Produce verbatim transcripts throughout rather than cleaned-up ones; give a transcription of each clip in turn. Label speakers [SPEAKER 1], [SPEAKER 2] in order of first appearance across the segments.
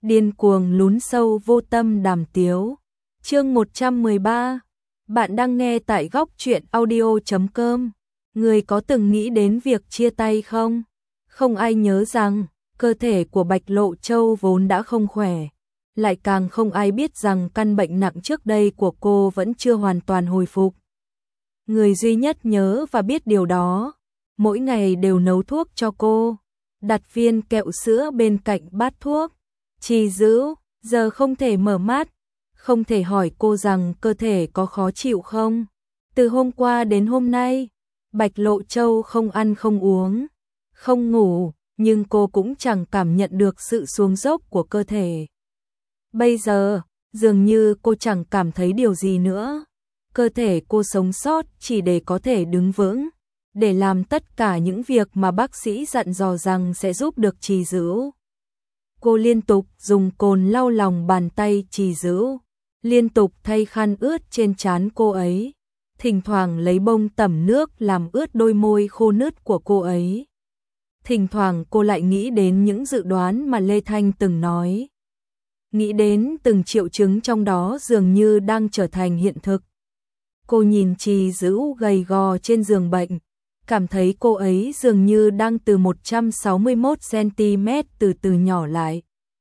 [SPEAKER 1] Điên cuồng lún sâu vô tâm đàm tiếu. Chương một trăm mười ba. Bạn đang nghe tại góc truyện audio chấm com. Người có từng nghĩ đến việc chia tay không? Không ai nhớ rằng cơ thể của Bạch Lộ Châu vốn đã không khỏe, lại càng không ai biết rằng căn bệnh nặng trước đây của cô vẫn chưa hoàn toàn hồi phục. Người duy nhất nhớ và biết điều đó, mỗi ngày đều nấu thuốc cho cô, đặt viên kẹo sữa bên cạnh bát thuốc. Trì Dữ giờ không thể mở mắt, không thể hỏi cô rằng cơ thể có khó chịu không. Từ hôm qua đến hôm nay, Bạch Lộ Châu không ăn không uống, không ngủ, nhưng cô cũng chẳng cảm nhận được sự xuống dốc của cơ thể. Bây giờ, dường như cô chẳng cảm thấy điều gì nữa. Cơ thể cô sống sót chỉ để có thể đứng vững, để làm tất cả những việc mà bác sĩ dặn dò rằng sẽ giúp được Trì Dữ. Cô liên tục dùng cồn lau lòng bàn tay Trì Dữ, liên tục thay khăn ướt trên trán cô ấy, thỉnh thoảng lấy bông tẩm nước làm ướt đôi môi khô nứt của cô ấy. Thỉnh thoảng cô lại nghĩ đến những dự đoán mà Lê Thanh từng nói, nghĩ đến từng triệu chứng trong đó dường như đang trở thành hiện thực. Cô nhìn Trì Dữ gầy gò trên giường bệnh, cảm thấy cô ấy dường như đang từ một trăm sáu mươi mốt xăng-ti-mét từ từ nhỏ lại.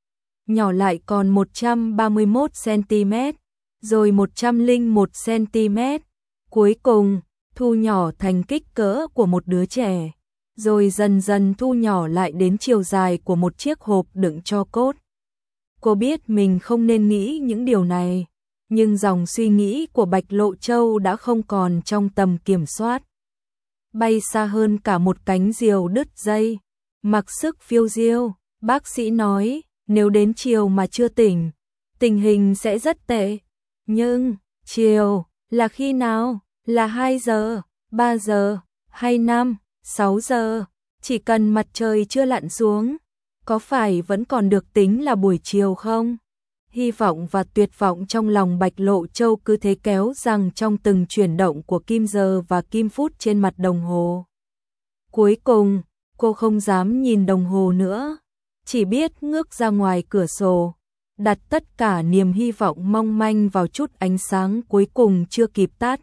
[SPEAKER 1] Nhỏ lại còn một trăm ba mươi mốt xăng-ti-mét, rồi một trăm lẻ một xăng-ti-mét, cuối cùng thu nhỏ thành kích cỡ của một đứa trẻ, rồi dần dần thu nhỏ lại đến chiều dài của một chiếc hộp đựng tro cốt. Cô biết mình không nên nghĩ những điều này, nhưng dòng suy nghĩ của Bạch Lộ Châu đã không còn trong tầm kiểm soát, bay xa hơn cả một cánh diều đứt dây, mặc sức phiêu diêu. Bác sĩ nói, nếu đến chiều mà chưa tỉnh, tình hình sẽ rất tệ. Nhưng, chiều, là khi nào? Là hai giờ, ba giờ, hay năm, sáu giờ? Chỉ cần mặt trời chưa lặn xuống, có phải vẫn còn được tính là buổi chiều không? Hy vọng và tuyệt vọng trong lòng Bạch Lộ Châu cứ thế kéo rằng trong từng chuyển động của kim giờ và kim phút trên mặt đồng hồ. Cuối cùng, cô không dám nhìn đồng hồ nữa, chỉ biết ngước ra ngoài cửa sổ, đặt tất cả niềm hy vọng mong manh vào chút ánh sáng cuối cùng chưa kịp tắt.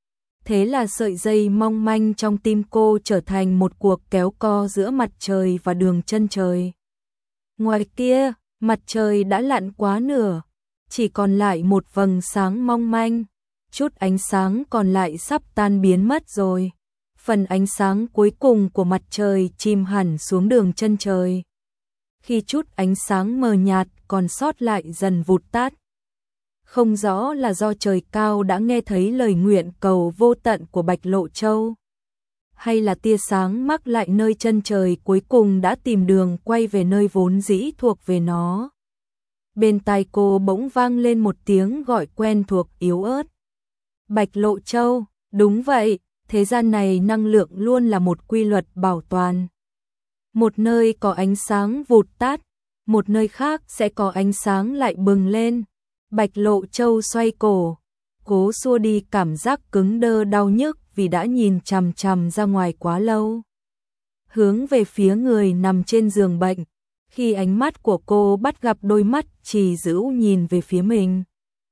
[SPEAKER 1] Thế là sợi dây mong manh trong tim cô trở thành một cuộc kéo co giữa mặt trời và đường chân trời. Ngoài kia, mặt trời đã lặn quá nửa, chỉ còn lại một vầng sáng mong manh, chút ánh sáng còn lại sắp tan biến mất rồi. Phần ánh sáng cuối cùng của mặt trời chìm hẳn xuống đường chân trời. Khi chút ánh sáng mờ nhạt còn sót lại dần vụt tắt. Không rõ là do trời cao đã nghe thấy lời nguyện cầu vô tận của Bạch Lộ Châu, hay là tia sáng mắc lại nơi chân trời cuối cùng đã tìm đường quay về nơi vốn dĩ thuộc về nó. Bên tai cô bỗng vang lên một tiếng gọi quen thuộc yếu ớt. Bạch Lộ Châu, đúng vậy, thế gian này năng lượng luôn là một quy luật bảo toàn. Một nơi có ánh sáng vụt tắt, một nơi khác sẽ có ánh sáng lại bừng lên. Bạch Lộ Châu xoay cổ, cố xua đi cảm giác cứng đơ đau nhức vì đã nhìn chằm chằm ra ngoài quá lâu. Hướng về phía người nằm trên giường bệnh, khi ánh mắt của cô bắt gặp đôi mắt Trì Dữ nhìn về phía mình.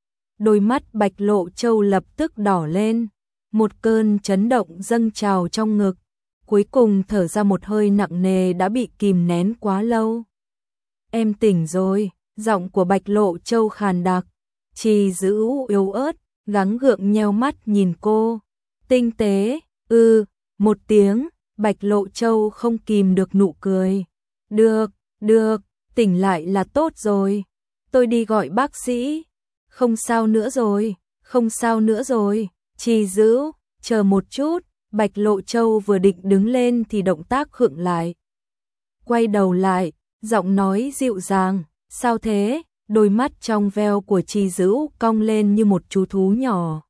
[SPEAKER 1] Đôi mắt Bạch Lộ Châu lập tức đỏ lên, một cơn chấn động dâng trào trong ngực, cuối cùng thở ra một hơi nặng nề đã bị kìm nén quá lâu. Em tỉnh rồi, giọng của Bạch Lộ Châu khàn đặc. Trì Dữ yếu ớt, gắng gượng nheo mắt nhìn cô. Tinh tế, ư, một tiếng, Bạch Lộ Châu không kìm được nụ cười. Được, được, tỉnh lại là tốt rồi. Tôi đi gọi bác sĩ. Không sao nữa rồi, không sao nữa rồi. Trì Dữ, chờ một chút. Bạch Lộ Châu vừa định đứng lên thì động tác khựng lại. Quay đầu lại, giọng nói dịu dàng, sao thế? Đôi mắt trong veo của Trì Dữ cong lên như một chú thú nhỏ.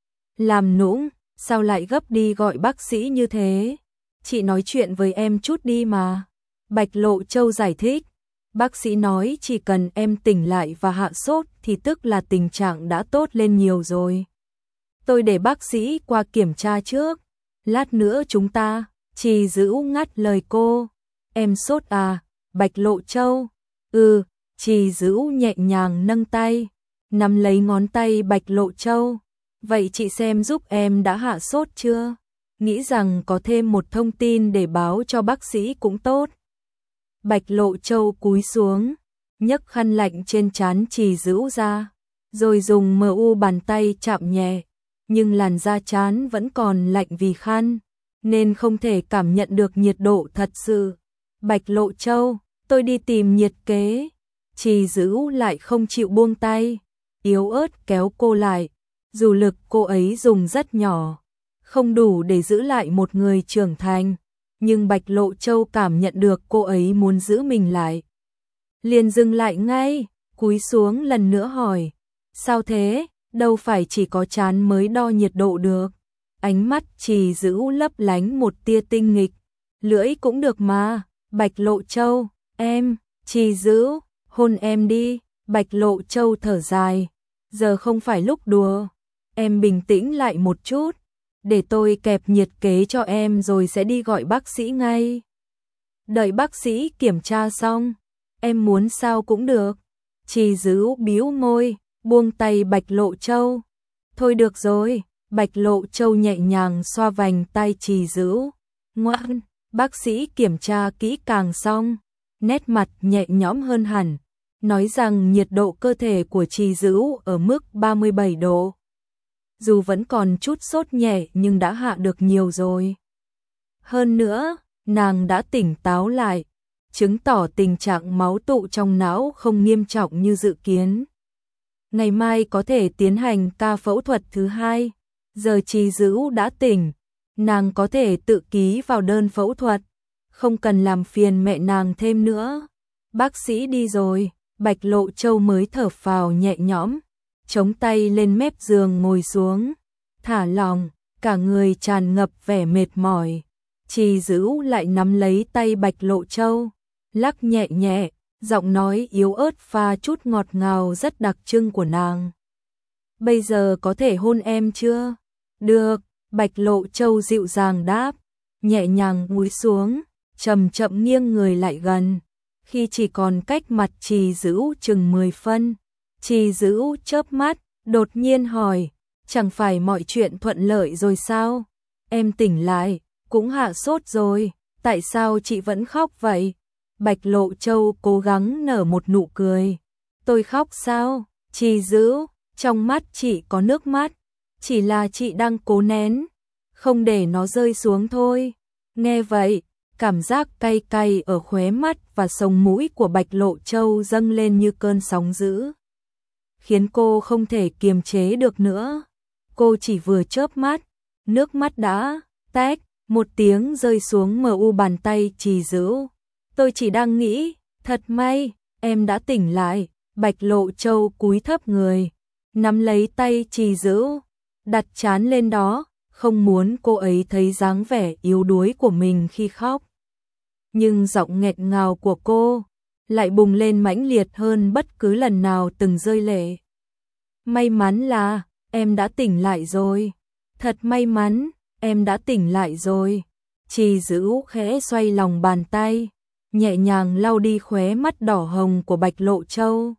[SPEAKER 1] Làm nũng, sao lại gấp đi gọi bác sĩ như thế? Chị nói chuyện với em chút đi mà. Bạch Lộ Châu giải thích. Bác sĩ nói chỉ cần em tỉnh lại và hạ sốt thì tức là tình trạng đã tốt lên nhiều rồi. Tôi để bác sĩ qua kiểm tra trước. Lát nữa chúng ta. Trì Dữ ngắt lời cô. Em sốt à? Bạch Lộ Châu. Ừ. Trì Dữ nhẹ nhàng nâng tay, nắm lấy ngón tay Bạch Lộ Châu. Vậy chị xem giúp em đã hạ sốt chưa? Nghĩ rằng có thêm một thông tin để báo cho bác sĩ cũng tốt. Bạch Lộ Châu cúi xuống, nhấc khăn lạnh trên trán Trì Dữ ra, rồi dùng mờ u bàn tay chạm nhẹ, nhưng làn da trán vẫn còn lạnh vì khăn, nên không thể cảm nhận được nhiệt độ thật sự. Bạch Lộ Châu, tôi đi tìm nhiệt kế. Trì Dữ lại không chịu buông tay, yếu ớt kéo cô lại, dù lực cô ấy dùng rất nhỏ, không đủ để giữ lại một người trưởng thành, nhưng Bạch Lộ Châu cảm nhận được cô ấy muốn giữ mình lại. Liền dừng lại ngay, cúi xuống lần nữa hỏi, sao thế, đâu phải chỉ có trán mới đo nhiệt độ được. Ánh mắt Trì Dữ lấp lánh một tia tinh nghịch, lưỡi cũng được mà. Bạch Lộ Châu, em, Trì Dữ, hôn em đi. Bạch Lộ Châu thở dài, giờ không phải lúc đùa, em bình tĩnh lại một chút, để tôi kẹp nhiệt kế cho em rồi sẽ đi gọi bác sĩ ngay. Đợi bác sĩ kiểm tra xong, em muốn sao cũng được. Trì Dữ bĩu môi, buông tay Bạch Lộ Châu. Thôi được rồi. Bạch Lộ Châu nhẹ nhàng xoa vành tay Trì Dữ. Ngoan, bác sĩ kiểm tra kỹ càng xong, nét mặt nhẹ nhõm hơn hẳn, nói rằng nhiệt độ cơ thể của Trì Dữ ở mức ba mươi bảy độ. Dù vẫn còn chút sốt nhẹ nhưng đã hạ được nhiều rồi. Hơn nữa, nàng đã tỉnh táo lại, chứng tỏ tình trạng máu tụ trong não không nghiêm trọng như dự kiến. Ngày mai có thể tiến hành ca phẫu thuật thứ hai. Giờ Trì Dữ đã tỉnh, nàng có thể tự ký vào đơn phẫu thuật, không cần làm phiền mẹ nàng thêm nữa. Bác sĩ đi rồi, Bạch Lộ Châu mới thở phào nhẹ nhõm, chống tay lên mép giường ngồi xuống, thả lỏng, cả người tràn ngập vẻ mệt mỏi. Trì Dữ lại nắm lấy tay Bạch Lộ Châu, lắc nhẹ nhẹ, giọng nói yếu ớt pha chút ngọt ngào rất đặc trưng của nàng. Bây giờ có thể hôn em chưa? Được, Bạch Lộ Châu dịu dàng đáp, nhẹ nhàng cúi xuống, chậm chậm nghiêng người lại gần. Khi chỉ còn cách mặt Trì Dữ chừng mười phân, Trì Dữ chớp mắt, đột nhiên hỏi, chẳng phải mọi chuyện thuận lợi rồi sao? Em tỉnh lại, cũng hạ sốt rồi, tại sao chị vẫn khóc vậy? Bạch Lộ Châu cố gắng nở một nụ cười. Tôi khóc sao? Trì Dữ, trong mắt chị có nước mắt, chỉ là chị đang cố nén, không để nó rơi xuống thôi. Nghe vậy, cảm giác cay cay ở khóe mắt và sống mũi của Bạch Lộ Châu dâng lên như cơn sóng dữ, khiến cô không thể kiềm chế được nữa. Cô chỉ vừa chớp mắt, nước mắt đã tách một tiếng rơi xuống mờ u bàn tay Trì Dữ. Tôi chỉ đang nghĩ, thật may, em đã tỉnh lại. Bạch Lộ Châu cúi thấp người, nắm lấy tay Trì Dữ, đặt trán lên đó, không muốn cô ấy thấy dáng vẻ yếu đuối của mình khi khóc. Nhưng giọng nghẹn ngào của cô lại bùng lên mãnh liệt hơn bất cứ lần nào từng rơi lệ. May mắn là em đã tỉnh lại rồi. Thật may mắn, em đã tỉnh lại rồi. Trì Dữ khẽ xoay lòng bàn tay, nhẹ nhàng lau đi khóe mắt đỏ hồng của Bạch Lộ Châu.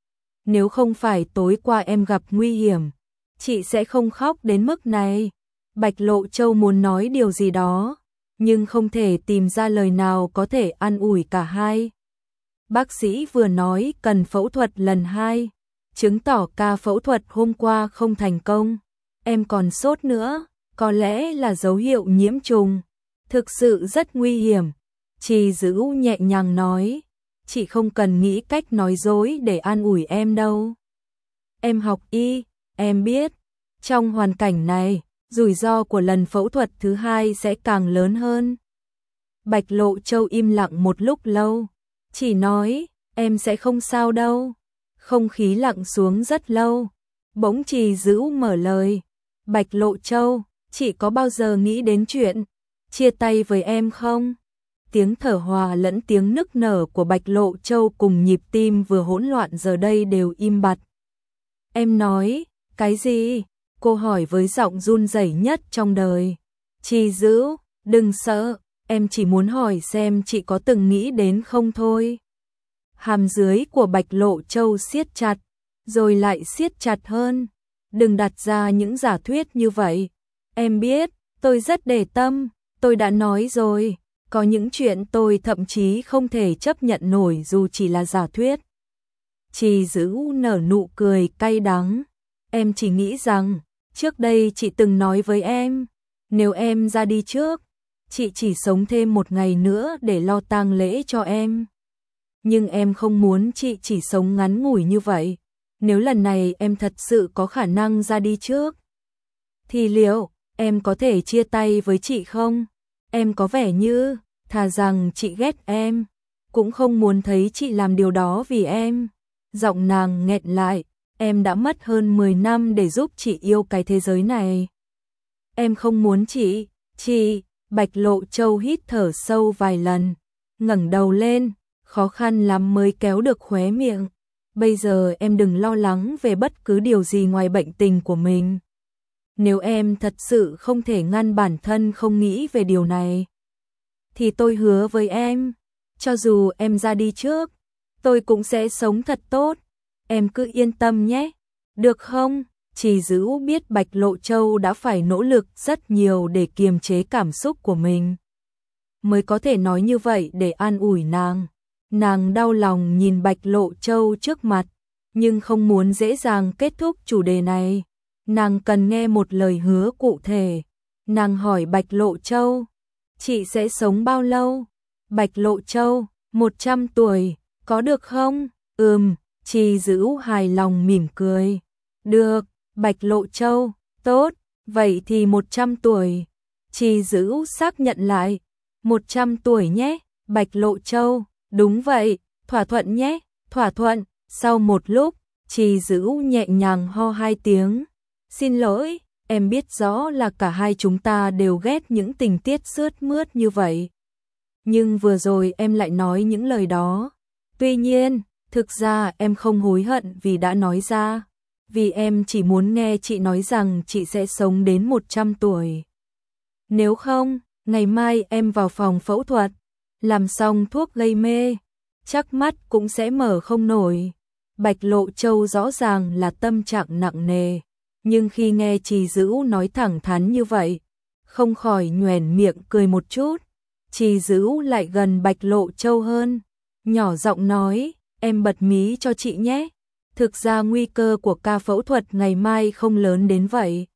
[SPEAKER 1] Nếu không phải tối qua em gặp nguy hiểm, chị sẽ không khóc đến mức này. Bạch Lộ Châu muốn nói điều gì đó, nhưng không thể tìm ra lời nào có thể an ủi cả hai. Bác sĩ vừa nói cần phẫu thuật lần hai, chứng tỏ ca phẫu thuật hôm qua không thành công. Em còn sốt nữa, có lẽ là dấu hiệu nhiễm trùng. Thực sự rất nguy hiểm. Trì Dữ nhẹ nhàng nói, chị không cần nghĩ cách nói dối để an ủi em đâu. Em học y, em biết, trong hoàn cảnh này, rủi ro của lần phẫu thuật thứ hai sẽ càng lớn hơn. Bạch Lộ Châu im lặng một lúc lâu, chỉ nói, em sẽ không sao đâu. Không khí lặng xuống rất lâu, bỗng Trì Dữ mở lời, Bạch Lộ Châu, chị có bao giờ nghĩ đến chuyện chia tay với em không? Tiếng thở hòa lẫn tiếng nức nở của Bạch Lộ Châu cùng nhịp tim vừa hỗn loạn giờ đây đều im bặt. Em nói, cái gì? Cô hỏi với giọng run rẩy nhất trong đời. Trì Dữ, đừng sợ, em chỉ muốn hỏi xem chị có từng nghĩ đến không thôi. Hàm dưới của Bạch Lộ Châu siết chặt, rồi lại siết chặt hơn. Đừng đặt ra những giả thuyết như vậy. Em biết, tôi rất để tâm, tôi đã nói rồi, có những chuyện tôi thậm chí không thể chấp nhận nổi dù chỉ là giả thuyết. Trì Dữ nở nụ cười cay đắng. Em chỉ nghĩ rằng, trước đây chị từng nói với em, nếu em ra đi trước, chị chỉ sống thêm một ngày nữa để lo tang lễ cho em. Nhưng em không muốn chị chỉ sống ngắn ngủi như vậy. Nếu lần này em thật sự có khả năng ra đi trước, thì liệu em có thể chia tay với chị không? Em có vẻ như thà rằng chị ghét em, cũng không muốn thấy chị làm điều đó vì em. Giọng nàng nghẹn lại, em đã mất hơn mười năm để giúp chị yêu cái thế giới này. Em không muốn chị, chị, Bạch Lộ Châu hít thở sâu vài lần, ngẩng đầu lên, khó khăn lắm mới kéo được khóe miệng. Bây giờ em đừng lo lắng về bất cứ điều gì ngoài bệnh tình của mình. Nếu em thật sự không thể ngăn bản thân không nghĩ về điều này, thì tôi hứa với em, cho dù em ra đi trước, tôi cũng sẽ sống thật tốt. Em cứ yên tâm nhé, được không? Trì Dữ biết Bạch Lộ Châu đã phải nỗ lực rất nhiều để kiềm chế cảm xúc của mình, mới có thể nói như vậy để an ủi nàng. Nàng đau lòng nhìn Bạch Lộ Châu trước mặt, nhưng không muốn dễ dàng kết thúc chủ đề này. Nàng cần nghe một lời hứa cụ thể. Nàng hỏi Bạch Lộ Châu, chị sẽ sống bao lâu? Bạch Lộ Châu, một trăm tuổi, có được không? Ừm, Trì Dữ hài lòng mỉm cười. Được, Bạch Lộ Châu, tốt, vậy thì một trăm tuổi. Trì Dữ xác nhận lại, một trăm tuổi nhé, Bạch Lộ Châu. Đúng vậy, thỏa thuận nhé, thỏa thuận. Sau một lúc, Trì Dữ nhẹ nhàng ho hai tiếng. Xin lỗi, em biết rõ là cả hai chúng ta đều ghét những tình tiết sướt mướt như vậy. Nhưng vừa rồi em lại nói những lời đó. Tuy nhiên, thực ra em không hối hận vì đã nói ra. Vì em chỉ muốn nghe chị nói rằng chị sẽ sống đến một trăm tuổi. Nếu không, ngày mai em vào phòng phẫu thuật, làm xong thuốc gây mê, chắc mắt cũng sẽ mở không nổi. Bạch Lộ Châu rõ ràng là tâm trạng nặng nề, nhưng khi nghe Trì Dữ nói thẳng thắn như vậy, không khỏi nhoẻn miệng cười một chút. Trì Dữ lại gần Bạch Lộ Châu hơn, nhỏ giọng nói, em bật mí cho chị nhé. Thực ra nguy cơ của ca phẫu thuật ngày mai không lớn đến vậy.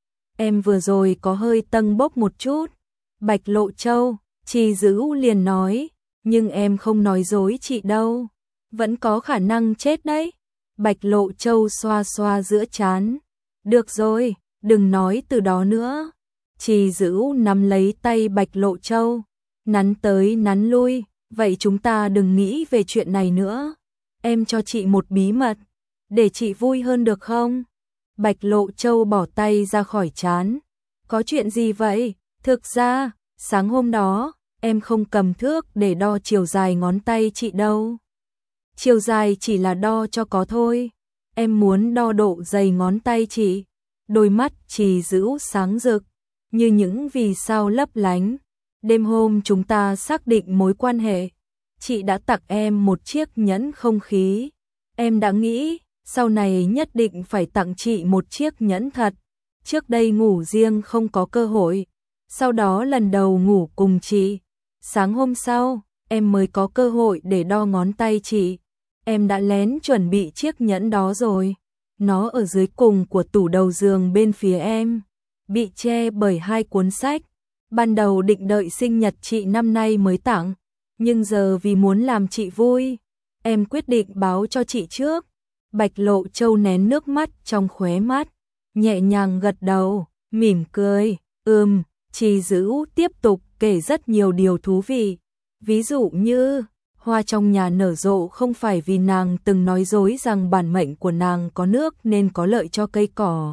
[SPEAKER 1] Em vừa rồi có hơi tâng bốc một chút. Bạch Lộ Châu, Trì Dữ liền nói, nhưng em không nói dối chị đâu. Vẫn có khả năng chết đấy. Bạch Lộ Châu xoa xoa giữa trán. Được rồi, đừng nói từ đó nữa. Trì Dữ nắm lấy tay Bạch Lộ Châu, nắn tới nắn lui. Vậy chúng ta đừng nghĩ về chuyện này nữa. Em cho chị một bí mật, để chị vui hơn được không? Bạch Lộ Châu bỏ tay ra khỏi trán. Có chuyện gì vậy? Thực ra, sáng hôm đó, em không cầm thước để đo chiều dài ngón tay chị đâu. Chiều dài chỉ là đo cho có thôi. Em muốn đo độ dày ngón tay chị. Đôi mắt Trì Dữ sáng rực, như những vì sao lấp lánh. Đêm hôm chúng ta xác định mối quan hệ, chị đã tặng em một chiếc nhẫn không khí. Em đã nghĩ, sau này nhất định phải tặng chị một chiếc nhẫn thật. Trước đây ngủ riêng không có cơ hội, sau đó lần đầu ngủ cùng chị. Sáng hôm sau, em mới có cơ hội để đo ngón tay chị. Em đã lén chuẩn bị chiếc nhẫn đó rồi. Nó ở dưới cùng của tủ đầu giường bên phía em, bị che bởi hai cuốn sách. Ban đầu định đợi sinh nhật chị năm nay mới tặng, nhưng giờ vì muốn làm chị vui, em quyết định báo cho chị trước. Bạch Lộ Châu nén nước mắt trong khóe mắt, nhẹ nhàng gật đầu, mỉm cười. Ừm, Trì Dữ tiếp tục kể rất nhiều điều thú vị. Ví dụ như, hoa trong nhà nở rộ không phải vì nàng từng nói dối rằng bản mệnh của nàng có nước nên có lợi cho cây cỏ,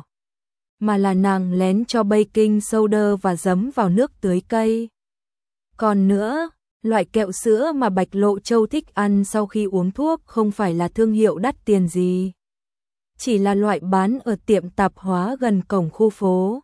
[SPEAKER 1] mà là nàng lén cho baking soda và giấm vào nước tưới cây. Còn nữa, loại kẹo sữa mà Bạch Lộ Châu thích ăn sau khi uống thuốc không phải là thương hiệu đắt tiền gì, chỉ là loại bán ở tiệm tạp hóa gần cổng khu phố.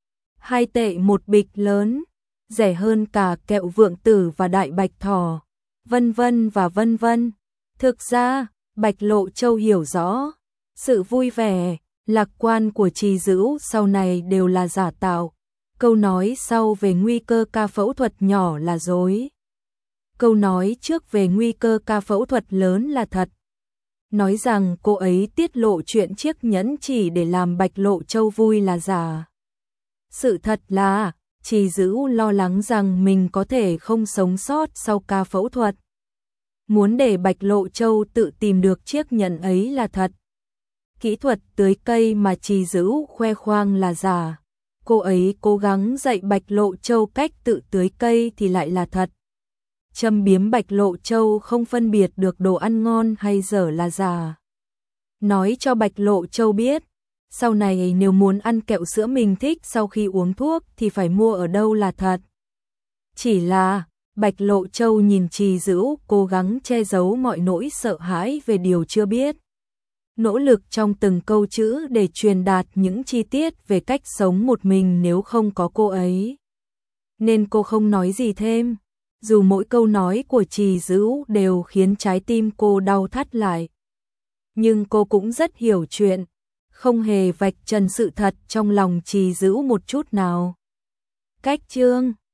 [SPEAKER 1] Hai tệ một bịch lớn, rẻ hơn cả kẹo Vượng Tử và Đại Bạch Thỏ, vân vân và vân vân. Thực ra, Bạch Lộ Châu hiểu rõ, sự vui vẻ, lạc quan của Trì Dữ sau này đều là giả tạo. Câu nói sau về nguy cơ ca phẫu thuật nhỏ là dối. Câu nói trước về nguy cơ ca phẫu thuật lớn là thật. Nói rằng cô ấy tiết lộ chuyện chiếc nhẫn chỉ để làm Bạch Lộ Châu vui là giả. Sự thật là, Trì Dữ lo lắng rằng mình có thể không sống sót sau ca phẫu thuật. Muốn để Bạch Lộ Châu tự tìm được chiếc nhẫn ấy là thật. Kỹ thuật tưới cây mà Trì Dữ khoe khoang là giả. Cô ấy cố gắng dạy Bạch Lộ Châu cách tự tưới cây thì lại là thật. Châm biếm Bạch Lộ Châu không phân biệt được đồ ăn ngon hay dở là giả. Nói cho Bạch Lộ Châu biết, sau này nếu muốn ăn kẹo sữa mình thích sau khi uống thuốc thì phải mua ở đâu là thật. Chỉ là, Bạch Lộ Châu nhìn Trì Dữ cố gắng che giấu mọi nỗi sợ hãi về điều chưa biết. Nỗ lực trong từng câu chữ để truyền đạt những chi tiết về cách sống một mình nếu không có cô ấy. Nên cô không nói gì thêm, dù mỗi câu nói của Trì Dữ đều khiến trái tim cô đau thắt lại. Nhưng cô cũng rất hiểu chuyện, không hề vạch trần sự thật trong lòng Trì Dữ một chút nào. Cách chương